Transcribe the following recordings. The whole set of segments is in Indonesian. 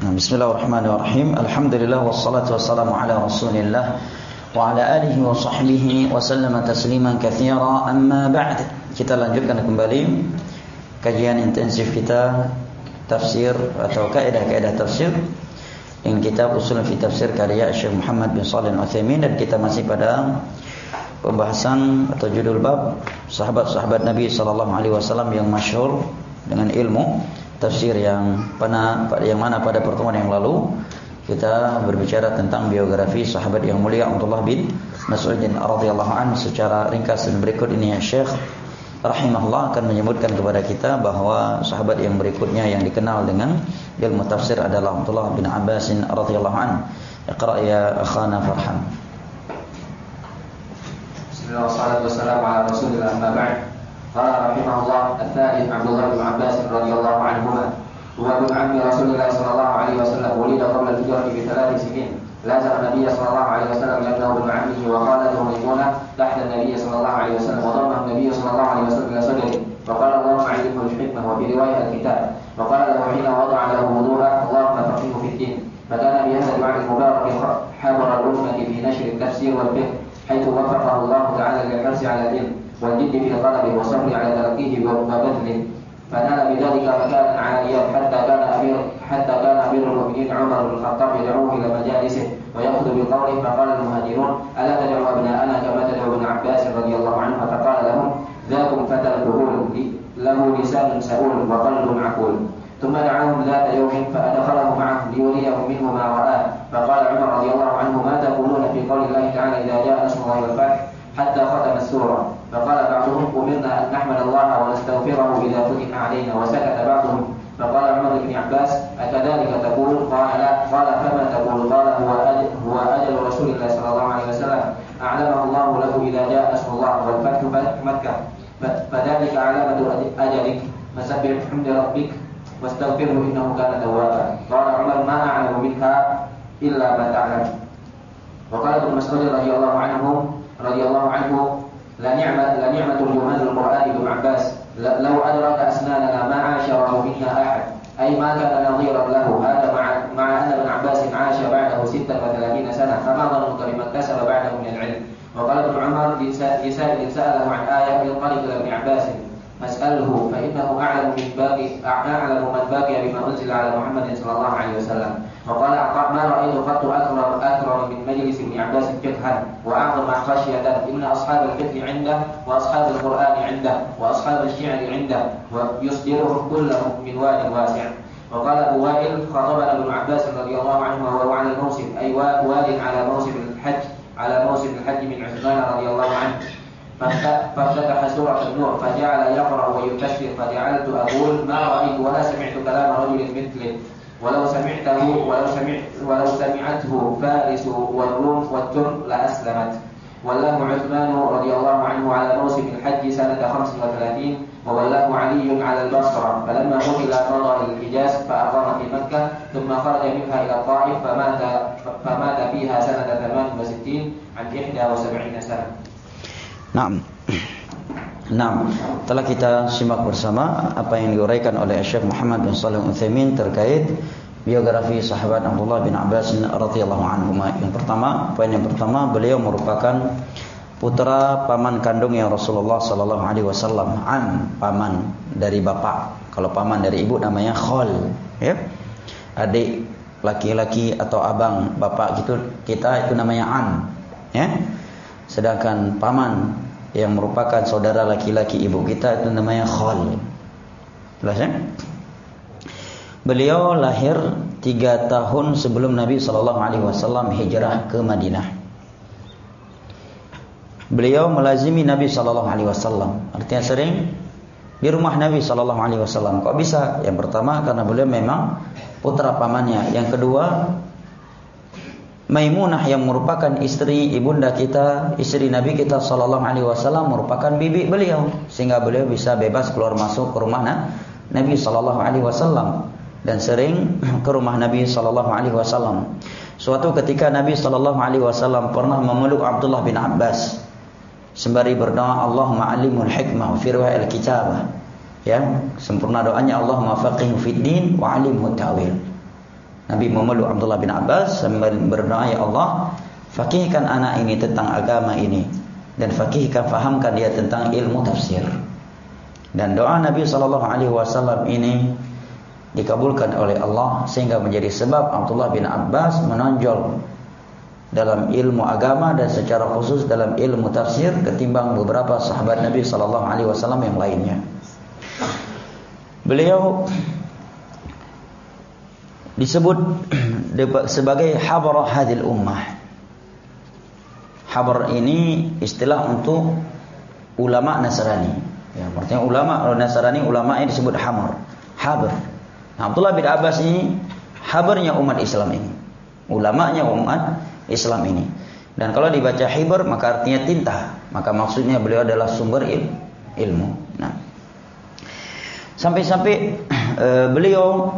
Bismillahirrahmanirrahim. Alhamdulillah wassalatu wassalamu ala Rasulillah wa ala alihi wa sahbihi wa sallama tasliman katsira. Amma ba'd. Kita lanjutkan kembali kajian intensif kita tafsir atau kaidah-kaidah tafsir dengan kitab Ushul fi Tafsir karya Syekh Muhammad bin Shalih Al-Utsaimin, dan kita masih pada pembahasan atau judul bab sahabat-sahabat Nabi sallallahu alaihi wasallam yang masyhur dengan ilmu tafsir yang mana pada pertemuan yang lalu kita berbicara tentang biografi sahabat yang mulia Abdullah bin Mas'ud radhiyallahu anhu. Secara ringkas dan berikut ini Syekh rahimahullah akan menyebutkan kepada kita bahwa sahabat yang berikutnya yang dikenal dengan ilmu tafsir adalah Abdullah bin Abbas radhiyallahu anhu. Iqra ya akhana Farhan. Bismillah wassalatu wassalamu ala Rasulillah amma ba'd. قال رحمه الله الثالث عبد الله بن عباس رضي الله عنهما هو ابن عم رسول الله صلى الله عليه وسلم، ولد قبل الهجرة ب3 سنين، لازم النبي صلى الله عليه وسلم لأنه ابن عمه وخالته ميمونة تحت النبي صلى الله عليه وسلم، وضمه النبي صلى الله عليه وسلم إلى صدره فقال اللهم علمه الحكمة، وفي رواية الكتاب، وقال له حين وضع له وضوءه اللهم فقهه في الدين. فكان بهذا الوعد المبارك حبر الأمة في نشر التفسير والفقه، حيث وفقه الله تعالى للحرص على العلم والجد في الطلب والصبر على تركه وبذله، فنال بذلك مكانا عاليا حتى كان أمير المؤمنين عمر بن الخطاب يدعوه إلى مجالسه ويأخذ بقوله، فقال المهاجرون ألا تدعو أبناءنا كما تدعو ابن عباس رضي الله عنه، فقال لهم ذاكم فتى الكهول له لسان سؤول وقلب عقول. ثم دعاهم ذات يوم فأدخله معه ليريهم منه ما رآه، فقال عمر رضي الله عنه ما تقولون في قول الله تعالى إذا جاء نصر الله والفتح حتى ختم السورة. فقال بعضهم أمرنا أن نحمد الله ونستغفره إذا فتح علينا، وسكت بعضهم. فقال عمر بن عباس أكذلك تقول؟ قال لا. قال فما تقول؟ قال هو أجل رسول الله صلى الله عليه وسلم أعلمه الله له إذا جاء نصر الله والفتح مكة، فذلك علامة أجلك، فسبح بحمد ربك واستغفره إنه كان توابا. قال عمر ما أعلم منها إلا ما تعلم. وقال ابن مسعود رضي الله عنه لا نعمة ترجمان القرآن ابن عباس، لو أدرك أسناننا ما عاشره منا أحد، أي ما كان نظيرا له. هذا مع أن ابن عباس عاش بعده 36 سنة، فما ظنك بما اكتسب بعده من العلم. وقال ابن عمر لسائل سأله عن آية ينطلق إلى ابن عباس فاسأله فإنه أعلم من باقي بما أنزل على محمد صلى الله عليه وسلم. وقال عطاء ما رأيت قط أكرم من مجلس ابن عباس فقها وأعظم خشية، إن أصحاب الفقه عنده وأصحاب القرآن عنده وأصحاب الشعر عنده ويصدرهم كلهم من واد واسع. وقال أبو وائل خطبنا ابن عباس رضي الله عنه وهو على الموسم، أي واد على موسم الحج من عثمان رضي الله عنه، فافتتح سورة النور فجعل يقرأ ويكسر، فجعلت أقول ما رأيت ولا سمعت كلام رجل مثله، ولو سمعته فارس والروم والترك لأسلمت. والله عثمان رضي الله عنه على موسم الحج سنة 35، وولاه علي على البصرة، فلما قتل مضى إلى الحجاز فأقام في مكة، ثم خرج منها إلى الطائف فمات فيها سنة 68 عن 71 سنة. Nah, telah kita simak bersama apa yang diuraikan oleh Syekh Muhammad bin Shalih Al-Utsaimin terkait biografi sahabat Abdullah bin Abbas radhiyallahu anhu. Poin yang pertama, beliau merupakan putra paman kandungnya Rasulullah sallallahu alaihi wasallam. Paman dari bapak. Kalau paman dari ibu namanya khol, ya. Adik laki-laki atau abang bapak kita itu namanya ya. Sedangkan paman yang merupakan saudara laki-laki ibu kita itu namanya khal. Jelas ya? Beliau lahir 3 tahun sebelum Nabi SAW hijrah ke Madinah. Beliau melazimi Nabi SAW, artinya sering di rumah Nabi SAW. Kok bisa? Yang pertama karena beliau memang putra pamannya. Yang kedua, Maimunah yang merupakan istri ibunda kita, istri Nabi kita sallallahu alaihi wasallam merupakan bibi beliau, sehingga beliau bisa bebas keluar masuk ke rumah Nabi sallallahu alaihi wasallam dan sering ke rumah Nabi sallallahu alaihi wasallam. Suatu ketika Nabi sallallahu alaihi wasallam pernah memeluk Abdullah bin Abbas sembari berdoa Allahumma alimul hikmah fi riwayat al-kitabah. Ya, sempurna doanya Allahumma faqihhu fid din wa alimhu ta'wil. Nabi memeluk Abdullah bin Abbas sambil berdoa, ya Allah, faqihkan anak ini tentang agama ini, dan faqihkan, fahamkan dia tentang ilmu tafsir. Dan doa Nabi SAW ini dikabulkan oleh Allah, sehingga menjadi sebab Abdullah bin Abbas menonjol dalam ilmu agama dan secara khusus dalam ilmu tafsir ketimbang beberapa sahabat Nabi SAW yang lainnya. Beliau disebut sebagai habar hadil ummah. Habar ini istilah untuk ulama Nasrani. Ya, artinya ulama Nasrani, ulama ini disebut habar. Nah, Abdullah bin Abbas ini habarnya umat Islam ini, ulamanya umat Islam ini. Dan kalau dibaca hibar maka artinya tinta, maka maksudnya beliau adalah sumber ilmu. Nah, sampai-sampai beliau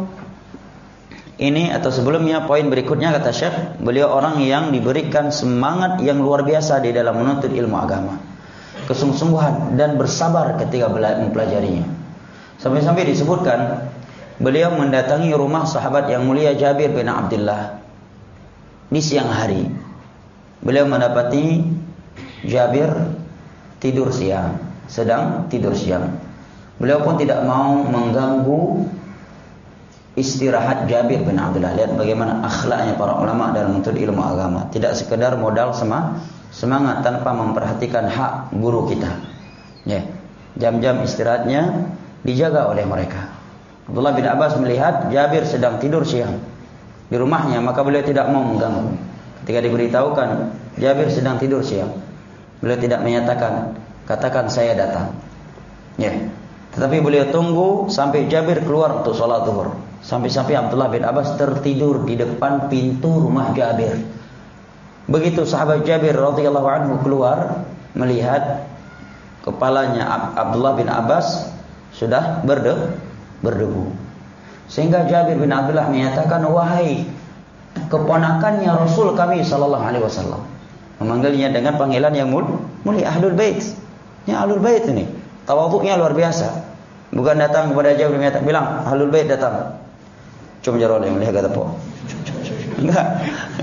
ini, atau sebelumnya poin berikutnya kata Syekh, beliau orang yang diberikan semangat yang luar biasa di dalam menuntut ilmu agama, kesungguhan dan bersabar ketika mempelajarinya. Sampai-sampai disebutkan beliau mendatangi rumah sahabat yang mulia Jabir bin Abdullah di siang hari. Beliau mendapati Jabir tidur siang, sedang tidur siang. Beliau pun tidak mau mengganggu istirahat Jabir bin Abdullah. Lihat bagaimana akhlaknya para ulama dalam menuntut ilmu agama. Tidak sekedar modal semangat tanpa memperhatikan hak guru kita. Ya, jam-jam istirahatnya dijaga oleh mereka. Abdullah bin Abbas melihat Jabir sedang tidur siang di rumahnya, maka beliau tidak mau mengganggu. Ketika diberitahukan Jabir sedang tidur siang, beliau tidak menyatakan, katakan saya datang. Ya, tetapi beliau tunggu sampai Jabir keluar untuk sholat zuhur. Sampai-sampai Abdullah bin Abbas tertidur di depan pintu rumah Jabir. Begitu sahabat Jabir radhiyallahu anhu keluar, melihat kepalanya Abdullah bin Abbas sudah berdebu. Sehingga Jabir bin Abdullah menyatakan, wahai keponakannya Rasul kami sallallahu alaihi wasallam. Memanggilnya dengan panggilan yang mulia, Ahlul Bait. Ya, Ahlul Bait ini tawadhu'nya luar biasa. Bukan datang kepada Jabir bilang Ahlul Bait datang. Cuma jarol yang lihat kata po. Enggak.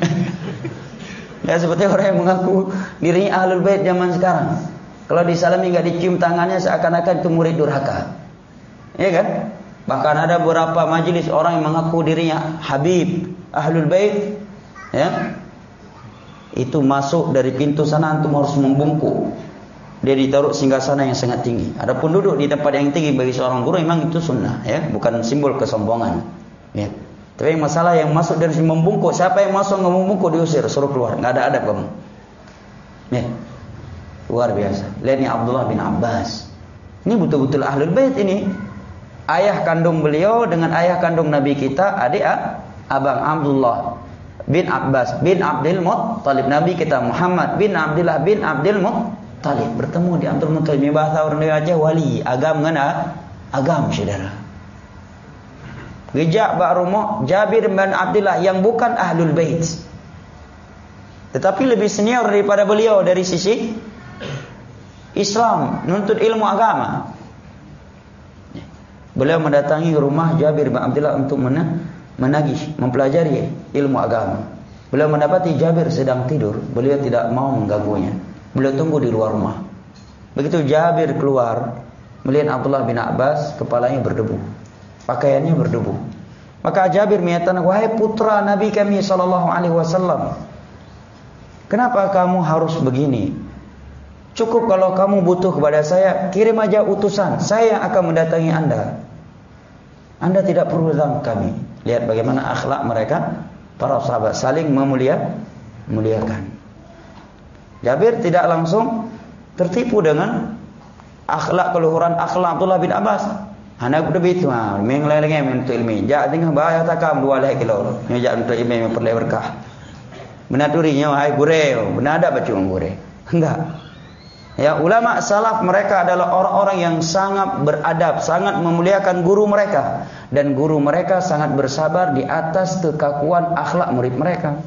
Ya, seperti orang yang mengaku dirinya Ahlul Bait zaman sekarang. Kalau disalami enggak dicium tangannya seakan-akan itu murid durhaka. Ya kan? Bahkan ada beberapa majelis orang yang mengaku dirinya Habib Ahlul Bait, ya. Itu masuk dari pintu sana antum harus membungkuk. Dia ditaruh singgasana yang sangat tinggi. Adapun duduk di tempat yang tinggi bagi seorang guru memang itu sunnah, ya, bukan simbol kesombongan. Ya. Tapi masalah yang masuk dari sini membungkuk, siapa yang masuk enggak membungkuk diusir, suruh keluar, enggak ada adab kamu. Ya. Luar biasa. Lihat nih Abdullah bin Abbas. Ini betul-betul Ahlul Bait ini. Ayah kandung beliau dengan ayah kandung Nabi kita, adik abang Abdullah bin Abbas bin Abdul Muttalib. Nabi kita Muhammad bin Abdullah bin Abdul Muttalib bertemu di Abdul Muttalib. Ini bahasa orang aja wali, agam dengan agam, saudara. Gejak Ba'rumo Jabir bin Abdullah yang bukan Ahlul Bait, tetapi lebih senior daripada beliau dari sisi Islam, nuntut ilmu agama. Beliau mendatangi rumah Jabir bin Abdullah untuk menagih, mempelajari ilmu agama. Beliau mendapati Jabir sedang tidur. Beliau tidak mau mengganggunya. Beliau tunggu di luar rumah. Begitu Jabir keluar, melihat Abdullah bin Abbas, kepalanya berdebu, pakaiannya berdebu. Maka Jabir menyatakan, wahai putra Nabi kami sallallahu alaihi wasallam, kenapa kamu harus begini? Cukup kalau kamu butuh kepada saya, kirim aja utusan, saya yang akan mendatangi Anda. Anda tidak perlu datang kami. Lihat bagaimana akhlak mereka, para sahabat saling memuliakan. Jabir tidak langsung tertipu dengan akhlak keluhuran akhlak Abdullah bin Abbas. Anak udah begitu, mengelengnya untuk ilmu. Jangan tengah bahaya takam 2 leh kilo. Jangan untuk ilmu yang perlu berkah. Menaturinya wahai gureu, benar ada baca gureu. Enggak. Ya, ulama salaf mereka adalah orang-orang yang sangat beradab, sangat memuliakan guru mereka, dan guru mereka sangat bersabar di atas kekakuan akhlak murid mereka.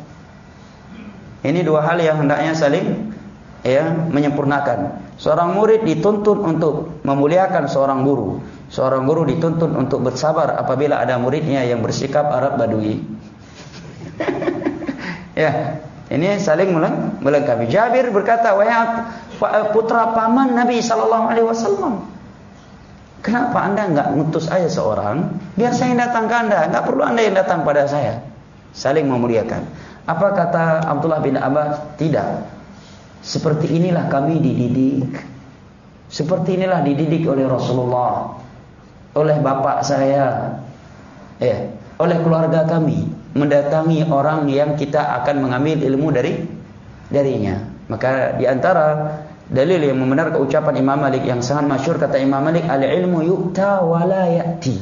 Ini dua hal yang hendaknya saling menyempurnakan. Seorang murid dituntut untuk memuliakan seorang guru. Seorang guru dituntut untuk bersabar apabila ada muridnya yang bersikap Arab Badui. Ya, ini saling melengkapi. Jabir berkata, wahai putra paman Nabi sallallahu alaihi wasallam, kenapa anda enggak ngutus aja seorang, biar saya yang datang ke anda, enggak perlu anda yang datang pada saya. Saling memuliakan. Apa kata Abdullah bin Abbas? Tidak. Seperti inilah kami dididik. Seperti inilah dididik oleh Rasulullah, oleh bapak saya, oleh keluarga kami, mendatangi orang yang kita akan mengambil ilmu darinya. Maka di antara dalil yang membenarkan ucapan Imam Malik yang sangat masyhur, kata Imam Malik, al-ilmu yu'ta wa la ya'ti.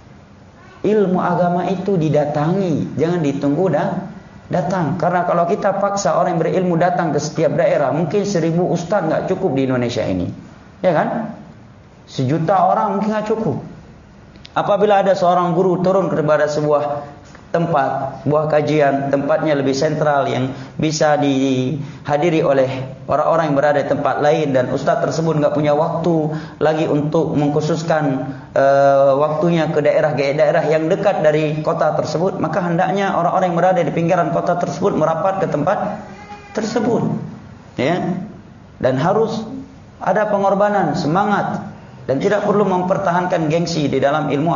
Ilmu agama itu didatangi, jangan ditunggu datang. Karena kalau kita paksa orang yang berilmu datang ke setiap daerah, mungkin 1000 ustaz enggak cukup di Indonesia ini. Ya kan? 1 juta orang mungkin enggak cukup. Apabila ada seorang guru turun kepada sebuah tempat, buah kajian, tempatnya lebih sentral yang bisa dihadiri oleh orang-orang yang berada di tempat lain, dan ustaz tersebut enggak punya waktu lagi untuk mengkhususkan waktunya ke daerah yang dekat dari kota tersebut, maka hendaknya orang-orang yang berada di pinggiran kota tersebut merapat ke tempat tersebut. Ya. Dan harus ada pengorbanan, semangat, dan tidak perlu mempertahankan gengsi di dalam ilmu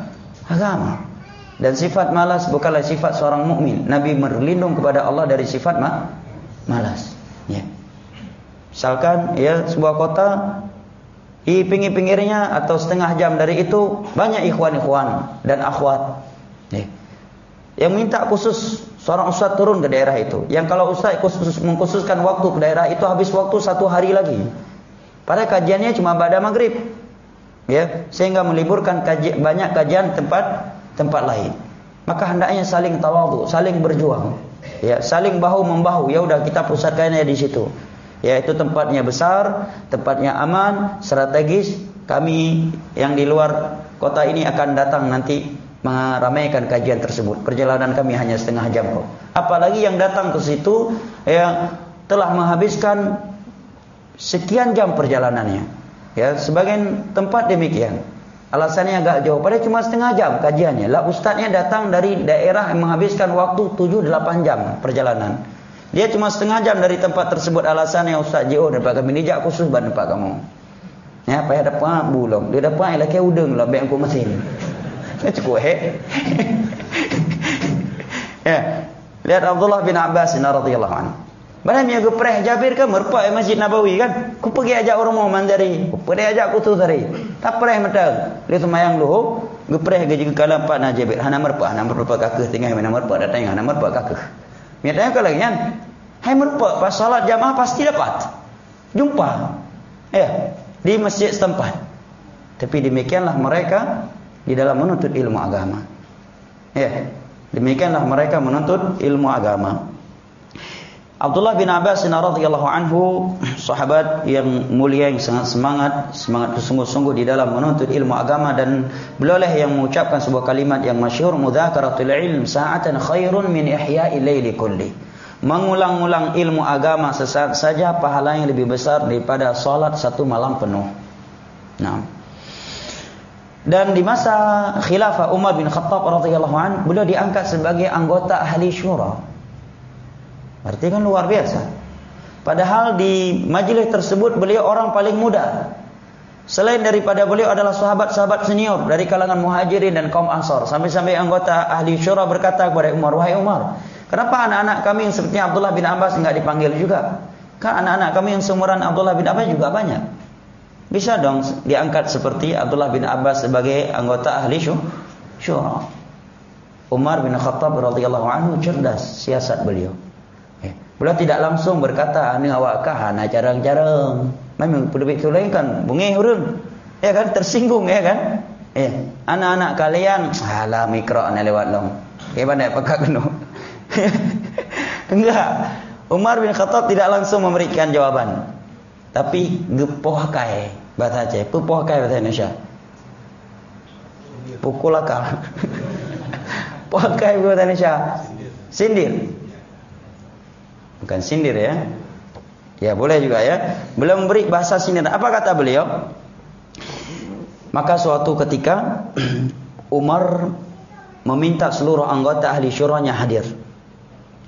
agama. Dan sifat malas bukanlah sifat seorang mukmin. Nabi berlindung kepada Allah dari sifat malas. Ya. Misalkan sebuah kota, di pinggir-pinggirnya atau setengah jam dari itu banyak ikhwan-ikhwan dan akhwat. Ya. Yang minta khusus seorang ustaz turun ke daerah itu. Yang kalau ustaz mengkhususkan waktu ke daerah itu, habis waktu 1 hari lagi. Padahal kajiannya cuma pada maghrib. Ya, sehingga meliburkan banyak kajian tempat lain. Maka hendaknya saling tawadhu, saling berjuang, ya, saling bahu membahu. Ya udah, kita pusatkannya di situ. Ya, itu tempatnya besar, tempatnya aman, strategis. Kami yang di luar kota ini akan datang nanti meramaikan kajian tersebut. Perjalanan kami hanya setengah jam kok. Apalagi yang datang ke situ yang telah menghabiskan sekian jam perjalanannya. Ya, sebagian tempat demikian. Alasannya agak jauh, padahal cuma setengah jam kajiannya. Lah ustaznya datang dari daerah yang menghabiskan waktu 7-8 jam perjalanan. Dia cuma setengah jam dari tempat tersebut. Alasannya ustaz JO dapat kami dijak khusus ban tempat kamu. Ya, payah dapat bulong. Dia dapat ialah ke udang lah baik aku mesin. Cukup Ya, lihat Abdullah bin Abbas radhiyallahu anhu. Mana dia gepreh Jabir kan merpak Masjid Nabawi kan. Ku pergi ajak orang mau mandari. Ku pergi ajak ku tu tadi. Tak pereh metang. Dia semayang dulu, gepreh gaji ke kalam Pak Najabir. Hana merpak kakeh tinggal mana merpak datang hana merpak kakeh. Miatnya kalau kan, hai merpak pas salat jamaah pasti dapat. Jumpa. Ya, di masjid setempat. Tapi demikianlah mereka di dalam menuntut ilmu agama. Ya, demikianlah mereka menuntut ilmu agama. Abdullah bin Abbas radhiyallahu anhu, sahabat yang mulia yang sangat semangat sungguh-sungguh di dalam menuntut ilmu agama, dan beliaulah yang mengucapkan sebuah kalimat yang masyhur, mudzakaratul ilm sa'atan khairun min ihya'il laili kulli. Mengulang-ulang ilmu agama sesaat saja pahalanya lebih besar daripada salat 1 malam penuh. Nah. Dan di masa khilafah Umar bin Khattab radhiyallahu anhu, beliau diangkat sebagai anggota ahli syura. Berarti kan luar biasa. Padahal di majelis tersebut beliau orang paling muda. Selain daripada beliau adalah sahabat-sahabat senior dari kalangan Muhajirin dan kaum Ansar. Sampai-sampai anggota ahli syura berkata kepada Umar, wahai Umar, kenapa anak-anak kami yang seperti Abdullah bin Abbas enggak dipanggil juga? Kan anak-anak kami yang seumuran Abdullah bin Abbas juga banyak. Bisa dong diangkat seperti Abdullah bin Abbas sebagai anggota ahli syura. Umar bin Khattab radhiyallahu anhu cerdas siasat beliau. Beliau tidak langsung berkata, "Ni awak kah ana jarang-jarang." Memang penduduk itu lain kan bungeh urang. Ya kan, tersinggung ya kan? Anak-anak kalian alah mikro ana lewat long. Bagaimana pakak kena? Enggak. Umar bin Khattab tidak langsung memberikan jawaban. Tapi gepoh kai bahasa Aceh, pupoh kai bahasa Indonesia. Pukul akal. Poh kai bahasa Indonesia. Sindir. Bukan sindir ya. Ya boleh juga ya. Beliau memberi bahasa sindir. Apa kata beliau? Maka suatu ketika Umar meminta seluruh anggota ahli syuranya hadir.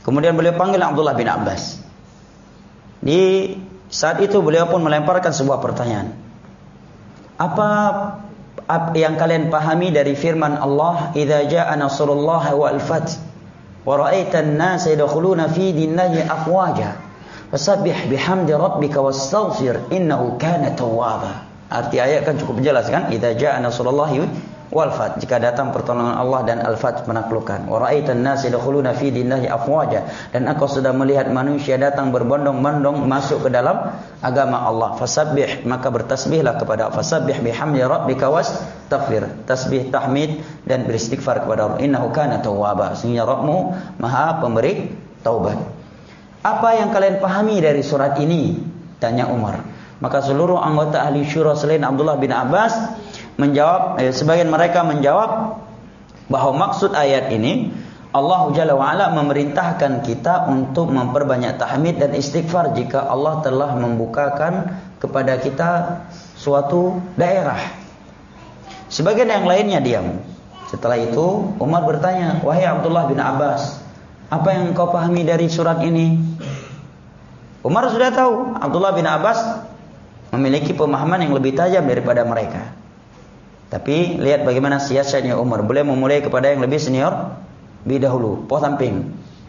Kemudian beliau panggil Abdullah bin Abbas. Di saat itu beliau pun melemparkan sebuah pertanyaan. Apa yang kalian pahami dari firman Allah, "Idza jaa nasrullah wal fath wa ra'aitan nasa yadkhuluna fi dinillahi afwaja fasabbih bihamdi rabbika wastaghfir innahu kana tawwaba." Arti ayat kan cukup jelas kan? "Idza jaa nasrullah wal fath", jika datang pertolongan Allah dan al-fath, penaklukan. "Wa ra'aitan nasa yadkhuluna fi dinillahi afwaja", dan engkau sudah melihat manusia datang berbondong-bondong masuk ke dalam agama Allah. Fasabbih, maka bertasbihlah kepada fasabbih bihamdi rabbika wastaghfir, tasbih, tahmid dan beristighfar kepada Allah. Innahu kana tawwaba, sesungguhnya Rabbmu Maha pemberi taubat. Apa yang kalian pahami dari surat ini? Tanya Umar. Maka seluruh anggota ahli syura selain Abdullah bin Abbas menjawab, sebagian mereka menjawab bahwa maksud ayat ini Allah Jalla wa'ala memerintahkan kita untuk memperbanyak tahmid dan istighfar jika Allah telah membukakan kepada kita suatu daerah. Sebagian yang lainnya diam. Setelah itu Umar bertanya, "Wahai Abdullah bin Abbas, apa yang kau pahami dari surat ini?" Umar sudah tahu Abdullah bin Abbas memiliki pemahaman yang lebih tajam daripada mereka. Tapi lihat bagaimana siasatnya Umar. Boleh memulai kepada yang lebih senior lebih dahulu, po samping.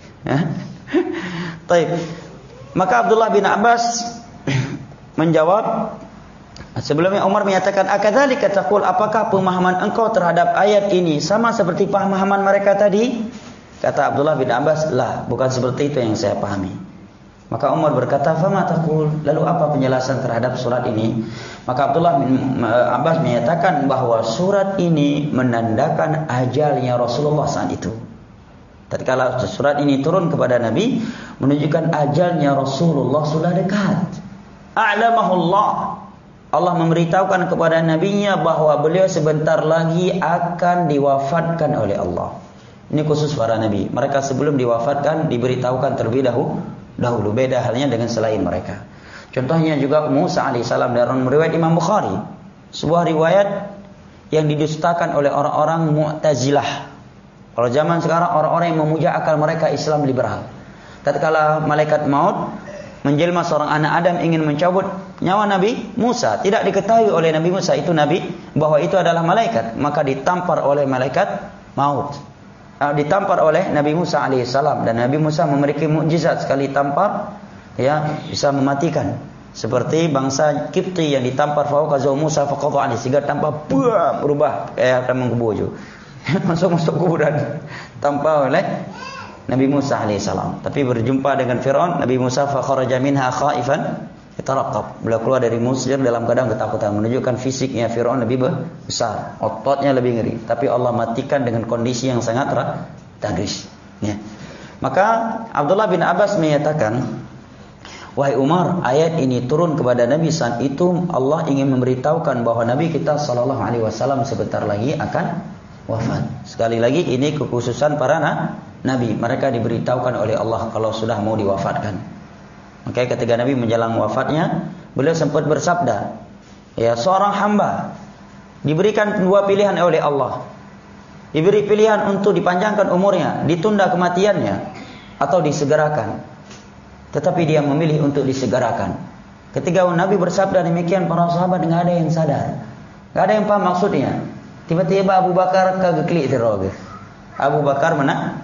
Baik. Maka Abdullah bin Abbas menjawab, sebelumnya Umar menyatakan, "Akadzalika taqul, apakah pemahaman engkau terhadap ayat ini sama seperti pemahaman mereka tadi?" Kata Abdullah bin Abbas, "Lah, bukan seperti itu yang saya pahami." Maka Umar berkata, "Fama taqul?" Lalu apa penjelasan terhadap surat ini? Maka Abdullah bin Abbas menyatakan bahwa surat ini menandakan ajalnya Rasulullah saat itu. Tatkala surat ini turun kepada Nabi, menunjukkan ajalnya Rasulullah sudah dekat. A'lamahullah, Allah memberitahukan kepada nabinya bahwa beliau sebentar lagi akan diwafatkan oleh Allah. Ini khusus para nabi. Mereka sebelum diwafatkan diberitahukan terlebih dahulu. Beda halnya dengan selain mereka. Contohnya juga Musa alaihissalam dalam riwayat Imam Bukhari, sebuah riwayat yang didustakan oleh orang-orang Mu'tazilah. Kalau zaman sekarang orang-orang yang memuja akal mereka Islam liberal. Tatkala malaikat maut menjelma seorang anak Adam ingin mencabut nyawa Nabi Musa, tidak diketahui oleh Nabi Musa itu nabi bahwa itu adalah malaikat, maka ditampar oleh malaikat maut. Ditampar oleh Nabi Musa alaihissalam, dan Nabi Musa memiliki mukjizat, sekali tampar ya bisa mematikan. Seperti bangsa Kipti yang ditampar fauqa zaw Musa faqadha, sehingga tampar berubah kayak tamang kebojo. masuk kuburan tanpa oleh Nabi Musa alaihissalam. Tapi berjumpa dengan Firaun, Nabi Musa fa kharaja minha khaifan yatarqab. Beliau keluar dari Mesir dalam keadaan ketakutan, menunjukkan fisiknya Firaun lebih besar, ototnya lebih ngeri, tapi Allah matikan dengan kondisi yang sangat tragis ya. Maka Abdullah bin Abbas menyatakan, "Wahai Umar, ayat ini turun kepada Nabi saat itu Allah ingin memberitahukan bahwa Nabi kita sallallahu alaihi wasallam sebentar lagi akan wafat." Sekali lagi ini kekhususan para nabi, mereka diberitahukan oleh Allah kalau sudah mau diwafatkan. Maka ketika Nabi menjelang wafatnya, beliau sempat bersabda, ya, seorang hamba diberikan dua pilihan oleh Allah. Diberi pilihan untuk dipanjangkan umurnya, ditunda kematiannya, atau disegerakan. Tetapi dia memilih untuk disegerakan. Ketika Nabi bersabda demikian, para sahabat enggak ada yang sadar, enggak ada yang paham maksudnya. Tiba-tiba Abu Bakar kageklik terus. Abu Bakar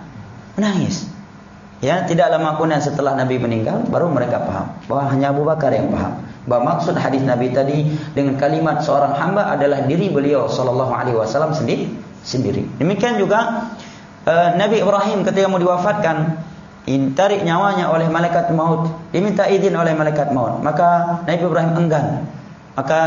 menangis. Ya, tidak lama kemudian setelah Nabi meninggal, baru mereka paham bahwa hanya Abu Bakar yang paham bahwa maksud hadis Nabi tadi dengan kalimat seorang hamba adalah diri beliau sallallahu alaihi wasallam sendiri. Demikian juga Nabi Ibrahim ketika mau diwafatkan, ditarik nyawanya oleh malaikat maut, diminta izin oleh malaikat maut, maka Nabi Ibrahim enggan. Maka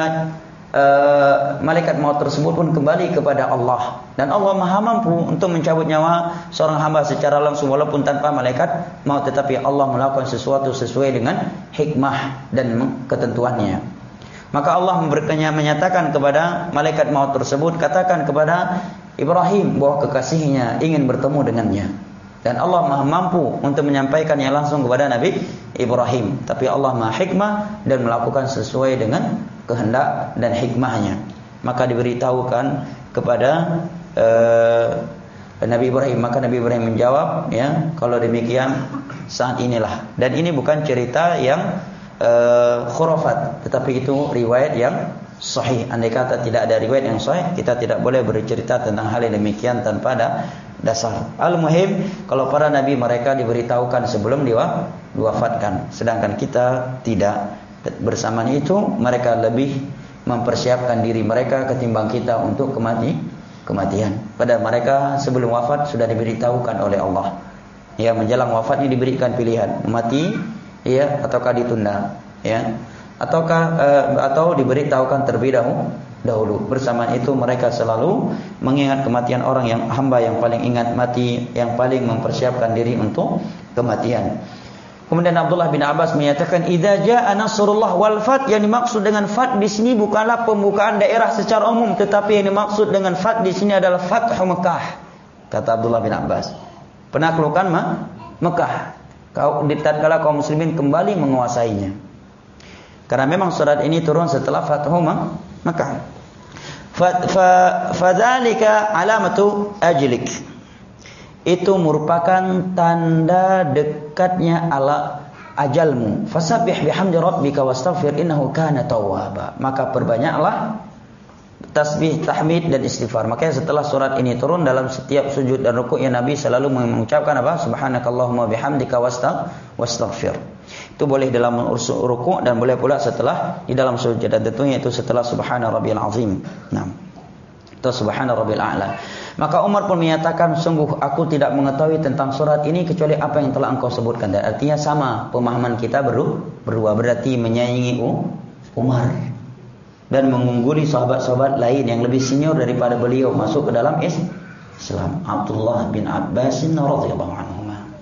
malaikat maut tersebut pun kembali kepada Allah, dan Allah Maha mampu untuk mencabut nyawa seorang hamba secara langsung walaupun tanpa malaikat maut, tetapi Allah melakukan sesuatu sesuai dengan hikmah dan ketentuannya. Maka Allah menyatakan kepada malaikat maut tersebut, katakan kepada Ibrahim bahwa kekasihnya ingin bertemu dengannya, dan Allah Maha mampu untuk menyampaikannya langsung kepada Nabi Ibrahim. Tapi Allah Maha hikmah dan melakukan sesuai dengan kehendak dan hikmahnya. Maka diberitahukan kepada Nabi Ibrahim. Maka Nabi Ibrahim menjawab, ya, kalau demikian saat inilah. Dan ini bukan cerita yang khurafat, tetapi itu riwayat yang sahih. Andai kata tidak ada riwayat yang sahih, kita tidak boleh bercerita tentang hal yang demikian tanpa ada dasar. Al-muhim, kalau para nabi mereka diberitahukan sebelum diwafatkan, sedangkan kita tidak. Bersamaan itu mereka lebih mempersiapkan diri mereka ketimbang kita untuk kematian. Pada mereka sebelum wafat sudah diberitahukan oleh Allah. Ya, menjelang wafatnya diberikan pilihan, mati, ya, ataukah ditunda, ya, atau diberitahukan terlebih dahulu. Bersamaan itu mereka selalu mengingat kematian orang yang hamba yang paling ingat mati, yang paling mempersiapkan diri untuk kematian. Kemudian Abdullah bin Abbas menyatakan, "Idza jaa nasrullah wal fath," yang dimaksud dengan fath di sini bukanlah pembukaan daerah secara umum, tetapi yang dimaksud dengan fath di sini adalah Fathu Mekah. Kata Abdullah bin Abbas, penaklukan Mekah. Tatkala kaum muslimin kembali menguasainya. Karena memang surat ini turun setelah Fathu Mekah. Fadzalika alamatu ajlik. Itu merupakan tanda dekatnya ala ajalmu. Fasabbih bihamdi rabbika wastaghfir innahu kana tawwaba. Maka perbanyaklah tasbih, tahmid dan istighfar. Makanya setelah surat ini turun, dalam setiap sujud dan rukuknya Nabi selalu mengucapkan apa? Subhanakallahumma bihamdika wastaghfir. Itu boleh dalam rukuk dan boleh pula setelah di dalam sujud, dan tentunya itu setelah subhana rabbiyal azim. Nah, itu subhana rabbil a'la. Maka Umar pun menyatakan, sungguh aku tidak mengetahui tentang surat ini kecuali apa yang telah engkau sebutkan. Dan artinya sama pemahaman kita berdua, berarti menyaingi Umar dan mengungguli sahabat-sahabat lain yang lebih senior daripada beliau masuk ke dalam Islam. Abdullah bin Abbas radhiyallahu anhu.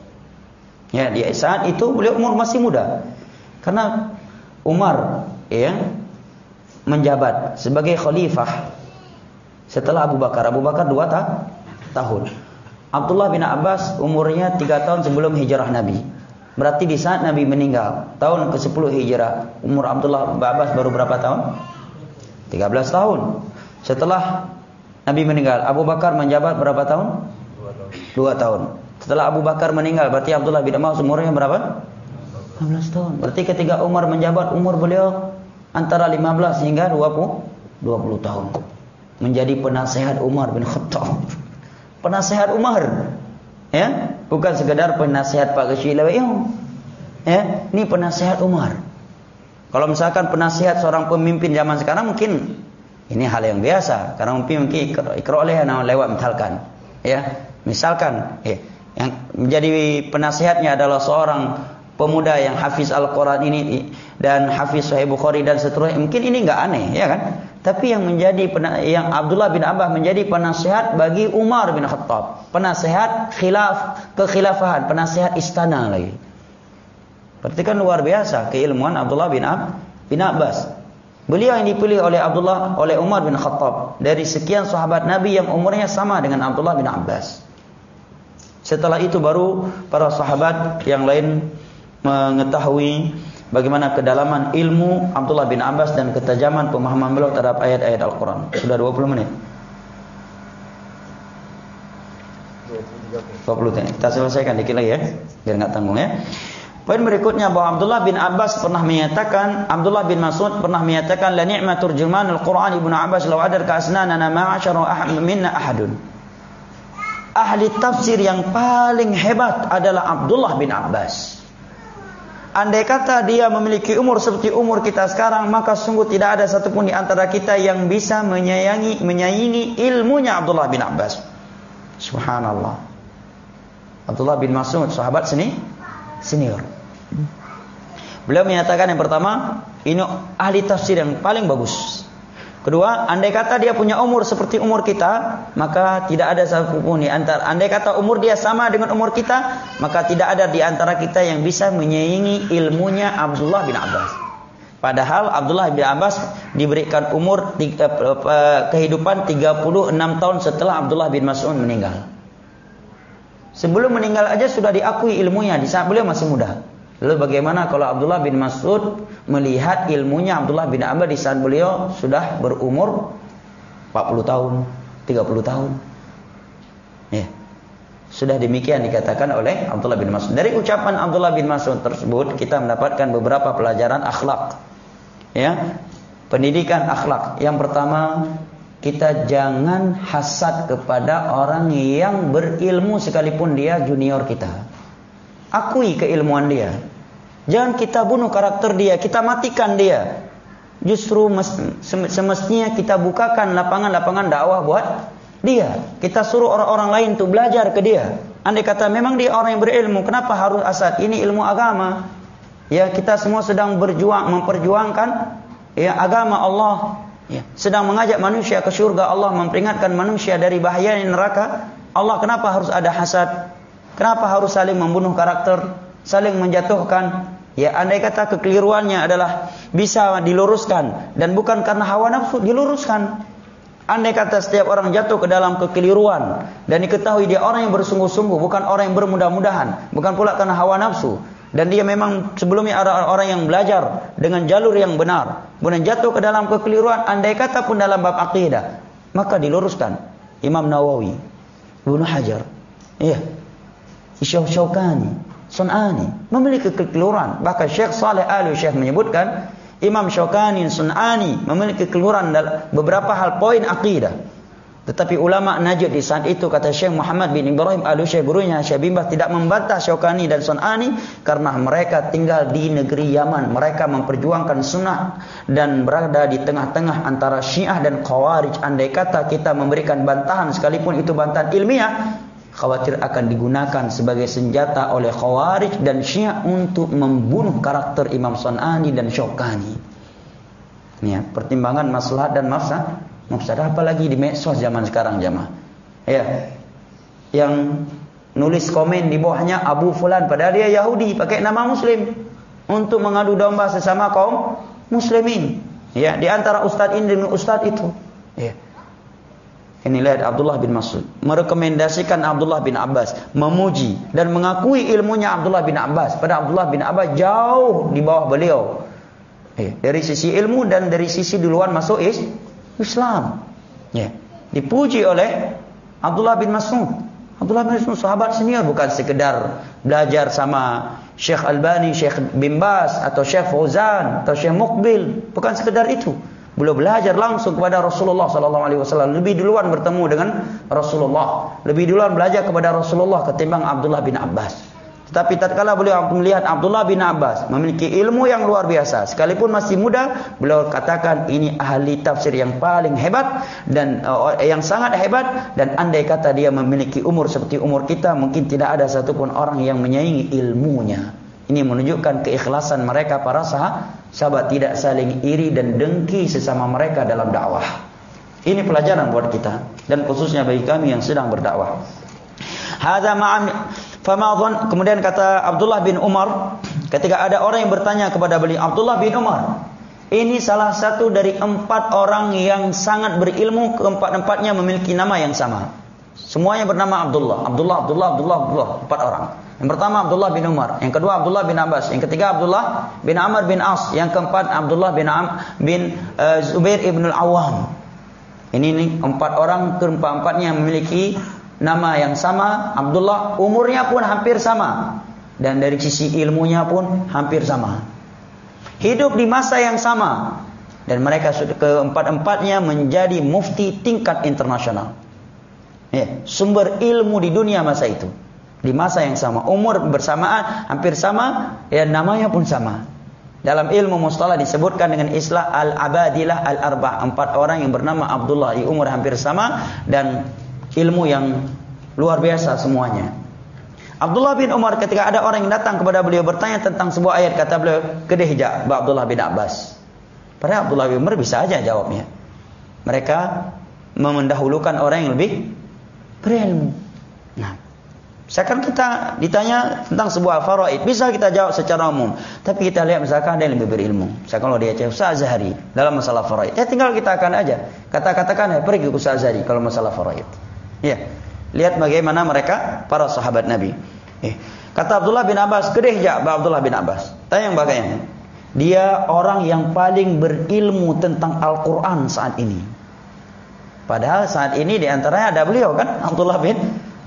Ya, di saat itu beliau umur masih muda. Karena Umar, ya, menjabat sebagai khalifah setelah Abu Bakar. Abu Bakar 2 tahun. Abdullah bin Abbas umurnya 3 tahun sebelum hijrah Nabi. Berarti di saat Nabi meninggal, tahun ke-10 hijrah, umur Abdullah bin Abbas baru berapa tahun? 13 tahun. Setelah Nabi meninggal, Abu Bakar menjabat berapa tahun? 2 tahun. Setelah Abu Bakar meninggal, berarti Abdullah bin Abbas umurnya berapa? 15 tahun. Berarti ketika Umar menjabat, umur beliau antara 15 hingga 20 tahun. Menjadi penasehat Umar bin Khattab. Penasehat Umar, ya, bukan sekedar penasehat Pak Kecilawiyong, ya, ini penasehat Umar. Kalau misalkan penasehat seorang pemimpin zaman sekarang mungkin ini hal yang biasa, karena mungkin ikra oleh lewat misalkan, ya, misalkan, ya, yang menjadi penasehatnya adalah seorang pemuda yang hafiz Al-Quran ini dan hafiz Sahih Bukhari dan seterusnya, mungkin ini nggak aneh, ya kan? Tapi yang Abdullah bin Abbas menjadi penasihat bagi Umar bin Khattab, penasehat kekhilafahan, penasehat istana lagi. Berarti kan luar biasa keilmuan Abdullah bin Abbas. Beliau yang dipilih oleh Umar bin Khattab dari sekian sahabat Nabi yang umurnya sama dengan Abdullah bin Abbas. Setelah itu baru para sahabat yang lain mengetahui bagaimana kedalaman ilmu Abdullah bin Abbas dan ketajaman pemahaman beliau terhadap ayat-ayat Al-Quran. Sudah 20 menit. 20 menit. Kita selesaikan dikit lagi, ya, biar nggak tanggung, ya. Poin berikutnya bahwa Abdullah bin Abbas pernah menyatakan, Abdullah bin Mas'ud pernah menyatakan, la ni'ma turjuman al-Quran Ibnu Abbas law adarka asnanana ma'asyara minna ahadun. Ahli tafsir yang paling hebat adalah Abdullah bin Abbas. Andai kata dia memiliki umur seperti umur kita sekarang, maka sungguh tidak ada satupun di antara kita yang bisa menyaingi ilmunya Abdullah bin Abbas. Subhanallah. Abdullah bin Mas'ud, sahabat senior. Beliau menyatakan yang pertama, ini ahli tafsir yang paling bagus. Kedua, andai kata dia punya umur seperti umur kita, maka tidak ada satupun di antara, andai kata umur dia sama dengan umur kita, maka tidak ada di antara kita yang bisa menyaingi ilmunya Abdullah bin Abbas. Padahal Abdullah bin Abbas diberikan umur kehidupan 36 tahun setelah Abdullah bin Mas'ud meninggal. Sebelum meninggal aja sudah diakui ilmunya di saat beliau masih muda. Lalu bagaimana kalau Abdullah bin Mas'ud melihat ilmunya Abdullah bin Abbas di saat beliau sudah berumur 40 tahun, 30 tahun. Ya. Sudah demikian dikatakan oleh Abdullah bin Mas'ud. Dari ucapan Abdullah bin Mas'ud tersebut kita mendapatkan beberapa pelajaran akhlak. Ya. Pendidikan akhlak. Yang pertama, kita jangan hasad kepada orang yang berilmu sekalipun dia junior kita. Akui keilmuan dia. Jangan kita bunuh karakter dia, kita matikan dia. Justru semestinya kita bukakan lapangan-lapangan dakwah buat dia. Kita suruh orang-orang lain untuk belajar ke dia. Andai kata memang dia orang yang berilmu, kenapa harus hasad? Ini ilmu agama. Ya, kita semua sedang memperjuangkan ya agama Allah. Ya, sedang mengajak manusia ke surga Allah, memperingatkan manusia dari bahaya neraka. Allah, kenapa harus ada hasad? Kenapa harus saling membunuh karakter, saling menjatuhkan? Ya, andai kata kekeliruannya adalah bisa diluruskan dan bukan karena hawa nafsu, diluruskan. Andai kata setiap orang jatuh ke dalam kekeliruan dan diketahui dia orang yang bersungguh-sungguh, bukan orang yang bermudah-mudahan, bukan pula karena hawa nafsu, dan dia memang sebelumnya ada orang yang belajar dengan jalur yang benar, kemudian jatuh ke dalam kekeliruan, andai kata pun dalam bab akidah, maka diluruskan. Imam Nawawi, Ibnu Hajar, ya, Syaukani, Sun'ani memiliki kekeliruan. Bahkan Syekh Saleh Al-Syekh menyebutkan Imam Syaukani, Sun'ani memiliki kekeliruan dalam beberapa hal poin akidah. Tetapi ulama Najd di saat itu, kata Syekh Muhammad bin Ibrahim Al-Syekh, gurunya Syekh bin Baz, tidak membantah Syaukani dan Sun'ani karena mereka tinggal di negeri Yaman. Mereka memperjuangkan sunnah dan berada di tengah-tengah antara Syiah dan Khawarij. Andai kata kita memberikan bantahan sekalipun itu bantahan ilmiah, khawatir akan digunakan sebagai senjata oleh Khawarij dan Syiah untuk membunuh karakter Imam Sun'ani dan Syaukani. Ya, pertimbangan maslahat dan mafsadah, apalagi di medsos zaman sekarang jamaah. Ya. Yang nulis komen di bawahnya Abu Fulan, padahal dia Yahudi pakai nama Muslim untuk mengadu domba sesama kaum muslimin. Ya, di antara ustaz ini dengan ustaz itu. Ya. Ini lihat Abdullah bin Mas'ud merekomendasikan Abdullah bin Abbas, memuji dan mengakui ilmunya Abdullah bin Abbas. Pada Abdullah bin Abbas jauh di bawah beliau. Dari sisi ilmu dan dari sisi duluan masuk Islam. Ya. Dipuji oleh Abdullah bin Mas'ud. Abdullah bin Mas'ud sahabat senior, bukan sekedar belajar sama Syekh Albani, Syekh bin Baz atau Syekh Fauzan atau Syekh Muqbil, bukan sekedar itu. Beliau belajar langsung kepada Rasulullah SAW. Lebih duluan bertemu dengan Rasulullah, lebih duluan belajar kepada Rasulullah ketimbang Abdullah bin Abbas. Tetapi tatkala beliau melihat Abdullah bin Abbas memiliki ilmu yang luar biasa, sekalipun masih muda, beliau katakan ini ahli tafsir yang paling hebat dan yang sangat hebat, dan andai kata dia memiliki umur seperti umur kita, mungkin tidak ada satupun orang yang menyaingi ilmunya. Ini menunjukkan keikhlasan mereka para sahabat, tidak saling iri dan dengki sesama mereka dalam dakwah. Ini pelajaran buat kita dan khususnya bagi kami yang sedang berdakwah. Hadza kemudian kata Abdullah bin Umar, ketika ada orang yang bertanya kepada beliau, Abdullah bin Umar, ini salah satu dari 4 orang yang sangat berilmu, keempat-empatnya memiliki nama yang sama. Semuanya bernama Abdullah. 4 orang. Yang pertama Abdullah bin Umar, yang kedua Abdullah bin Abbas, yang ketiga Abdullah bin Amr bin As, yang keempat Abdullah bin Zubair ibn al-Awwam. Ini 4 orang, keempat-empatnya memiliki nama yang sama. Abdullah umurnya pun hampir sama dan dari sisi ilmunya pun hampir sama. Hidup di masa yang sama dan mereka sudah keempat-empatnya menjadi mufti tingkat internasional. Ya, sumber ilmu di dunia masa itu. Di masa yang sama, umur bersamaan, hampir sama, ya namanya pun sama. Dalam ilmu mustalah disebutkan dengan istilah al-abadilah al-arba', 4 orang yang bernama Abdullah, di umur hampir sama dan ilmu yang luar biasa semuanya. Abdullah bin Umar ketika ada orang yang datang kepada beliau bertanya tentang sebuah ayat, kata beliau, kedihja Abdullah bin Abbas. Padahal Abdullah bin Umar bisa aja jawabnya. Mereka mendahulukan orang yang lebih berilmu. Nah, misalkan kita ditanya tentang sebuah faraid, bisa kita jawab secara umum. Tapi kita lihat misalkan ada yang lebih berilmu. Misalkan kalau dia Ustaz Zahri dalam masalah faraid, ya tinggal kita akan aja katakan pergi ke Ustaz Zahri kalau masalah faraid. Ya, lihat bagaimana mereka para sahabat Nabi. Kata Abdullah bin Abbas, kedihja Abdullah bin Abbas. Tanya yang bagaimana? Dia orang yang paling berilmu tentang Al-Quran saat ini. Padahal saat ini diantaranya ada beliau kan, Abdullah bin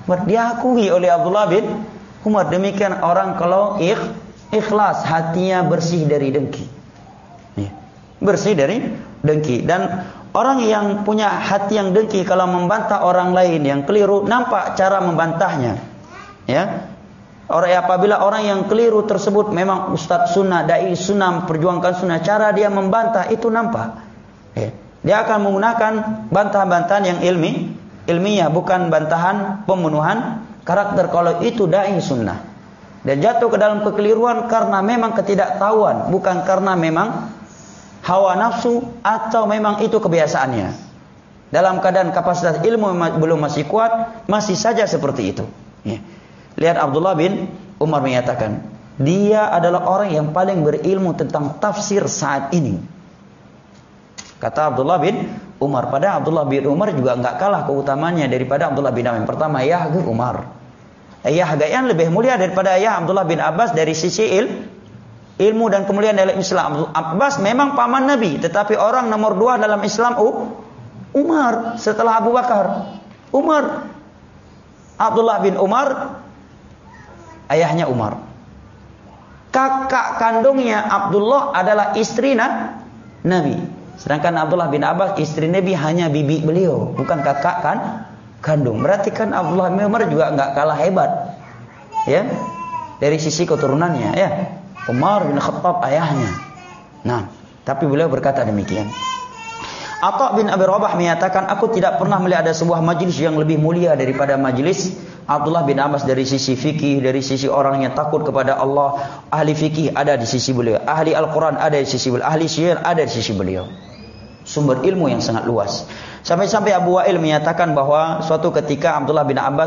Diakui oleh Abdullah bin Umar. Demikian orang kalau ikhlas, hatinya bersih dari dengki. Bersih dari dengki. Dan orang yang punya hati yang dengki, kalau membantah orang lain yang keliru, nampak cara membantahnya. Ya. Apabila orang yang keliru tersebut memang ustaz sunnah, dai sunnah, perjuangkan sunnah, cara dia membantah itu nampak. Ya. Dia akan menggunakan bantahan-bantahan yang ilmiah, bukan bantahan pembunuhan karakter. Kalau itu dai sunnah. Dan jatuh ke dalam kekeliruan karena memang ketidaktahuan, bukan karena memang hawa nafsu atau memang itu kebiasaannya. Dalam keadaan kapasitas ilmu belum masih kuat, masih saja seperti itu. Ya. Lihat Abdullah bin Umar menyatakan, dia adalah orang yang paling berilmu tentang tafsir saat ini. Kata Abdullah bin Umar. Pada Abdullah bin Umar juga enggak kalah keutamanya daripada Abdullah bin Abbas. Yang pertama, ayah Umar. Ayah yang lebih mulia daripada ayah Abdullah bin Abbas dari sisi ilmu dan kemuliaan dalam Islam. Abbas memang paman Nabi, tetapi orang nomor 2 dalam Islam Umar setelah Abu Bakar. Umar. Abdullah bin Umar, ayahnya Umar. Kakak kandungnya Abdullah adalah istri Nabi. Sedangkan Abdullah bin Abbas istri Nabi hanya bibi beliau, bukan kakak kandung. Berarti kan Abdullah bin Umar juga enggak kalah hebat. Ya. Dari sisi keturunannya, ya. Umar bin Khattab ayahnya. Nah, tapi beliau berkata demikian. Atha bin Abi Rabah menyatakan, aku tidak pernah melihat ada sebuah majlis yang lebih mulia daripada majlis Abdullah bin Abbas dari sisi fikih, dari sisi orang yang takut kepada Allah. Ahli fikih ada di sisi beliau, ahli Al-Quran ada di sisi beliau, ahli syair ada di sisi beliau. Sumber ilmu yang sangat luas. Sampai-sampai Abu Wa'il menyatakan bahwa suatu ketika Abdullah bin Abbas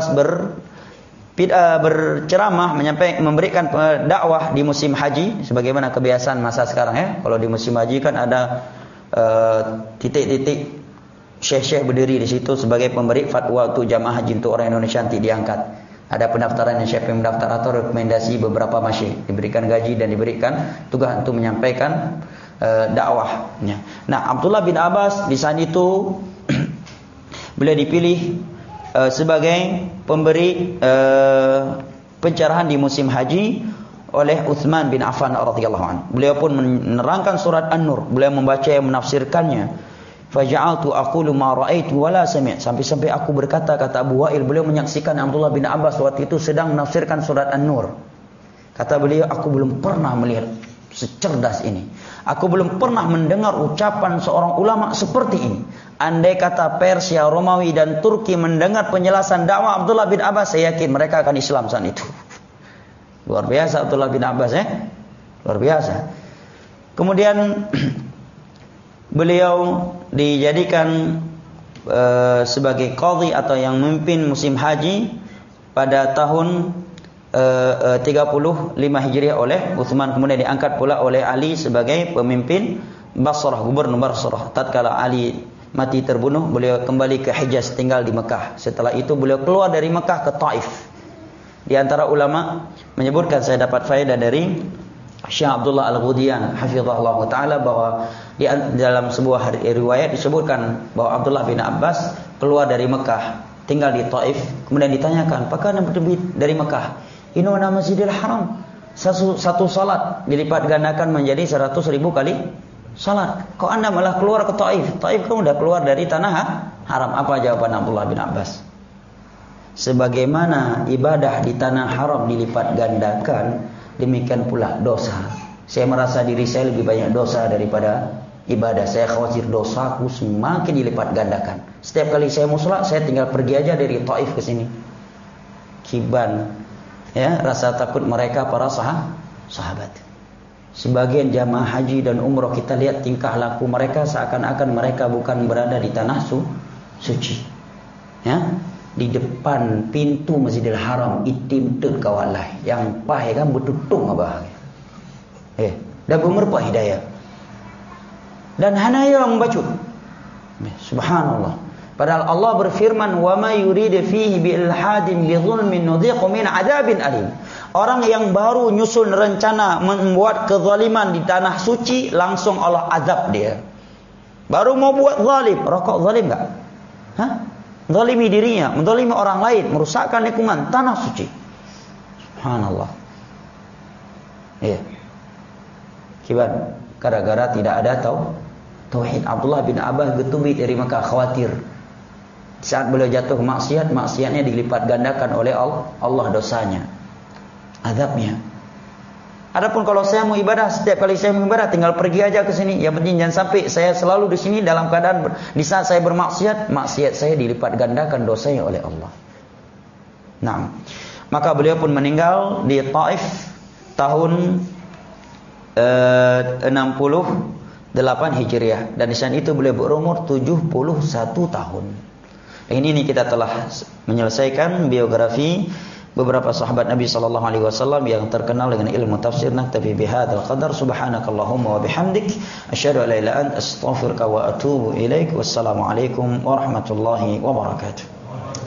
berceramah, memberikan dakwah di musim haji, sebagaimana kebiasaan masa sekarang, ya. Kalau di musim haji kan ada titik-titik syekh-syekh berdiri di situ sebagai pemberi fatwa untuk jamaah haji untuk orang Indonesia nanti diangkat. Ada pendaftaran yang siapa yang mendaftar atau rekomendasi beberapa masyayikh, diberikan gaji dan diberikan tugas untuk menyampaikan dakwahnya. Nah, Abdullah bin Abbas di saat itu beliau dipilih sebagai pemberi pencerahan di musim haji oleh Utsman bin Affan radhiyallahu anhu. Beliau pun menerangkan surat An-Nur, beliau membaca yang menafsirkannya. Faja'altu aqulu ma ra'aitu wa la sami'. Sampai-sampai aku berkata, kata Abu Wa'il, beliau menyaksikan Abdullah bin Abbas waktu itu sedang menafsirkan surat An-Nur. Kata beliau, aku belum pernah melihat secerdas ini. Aku belum pernah mendengar ucapan seorang ulama seperti ini. Andai kata Persia, Romawi dan Turki mendengar penjelasan dakwah Abdullah bin Abbas, saya yakin mereka akan Islam saat itu. Luar biasa Abdullah bin Abbas, ya. Luar biasa. Kemudian beliau dijadikan sebagai qadhi atau yang memimpin musim haji pada tahun 35 Hijriah oleh Utsman. Kemudian diangkat pula oleh Ali sebagai pemimpin Basrah, gubernur Basrah. Tatkala Ali mati terbunuh, beliau kembali ke Hijaz, tinggal di Mekah. Setelah itu beliau keluar dari Mekah ke Taif. Di antara ulama menyebutkan, saya dapat faedah dari Syekh Abdullah Al-Ghudiyan hafizahullah taala, bahwa di dalam sebuah riwayat disebutkan bahwa Abdullah bin Abbas keluar dari Mekah, tinggal di Taif. Kemudian ditanyakan, apakah Anda dari Mekah? Ini nama Masjidil Haram. Satu salat dilipat gandakan menjadi 100.000 kali salat. Kok Anda malah keluar ke Taif? Taif kan sudah keluar dari tanah haram. Apa jawaban Abdullah bin Abbas? Sebagaimana ibadah di tanah haram dilipat gandakan, demikian pula dosa. Saya merasa diri saya lebih banyak dosa daripada ibadah. Saya khawatir dosaku semakin dilipat gandakan. Setiap kali saya mau sholat, saya tinggal pergi aja dari Taif ke sini. Kiban, ya, rasa takut mereka para sahabat. Sebagian jamaah haji dan umrah kita lihat tingkah laku mereka seakan-akan mereka bukan berada di tanah suci. Ya. Di depan pintu Masjidil Haram itim tut kawalai yang pahe kan betutung abah. Dah bermerpah hidayah. Dan hanaya membaca. Subhanallah. Padahal Allah berfirman, "Wa may yurid fihi bi ilhadin bi zulmin nudhiqu min adzabin alim." Orang yang baru nyusun rencana membuat kezaliman di tanah suci, langsung Allah azab dia. Baru mau buat zalim, rokok zalim enggak? Hah? Zalimi dirinya, menzalimi orang lain, merusakkan lingkungan tanah suci. Subhanallah. Iya. Kibat gara-gara tidak ada tauhid. Abdullah bin Abbas getubi dari Mekah, khawatir. Saat beliau jatuh ke maksiat, maksiatnya dilipat gandakan oleh Allah dosanya, azabnya. Adapun kalau saya mau ibadah, setiap kali saya mau ibadah tinggal pergi aja ke sini. Yang penting jangan sampai saya selalu di sini dalam keadaan di saat saya bermaksiat, maksiat saya dilipat gandakan dosanya oleh Allah. Nah, maka beliau pun meninggal di Taif tahun 68 Hijriah, dan di saat itu beliau berumur 71 tahun. Ini kita telah menyelesaikan biografi beberapa sahabat Nabi sallallahu alaihi wasallam yang terkenal dengan ilmu tafsir. Naktafi bihadzal qadar. Subhanakallahumma wa bihamdik asyhadu an la ilaha illa anta astaghfiruka wa atubu ilaik. Wassalamu alaikum warahmatullahi wabarakatuh.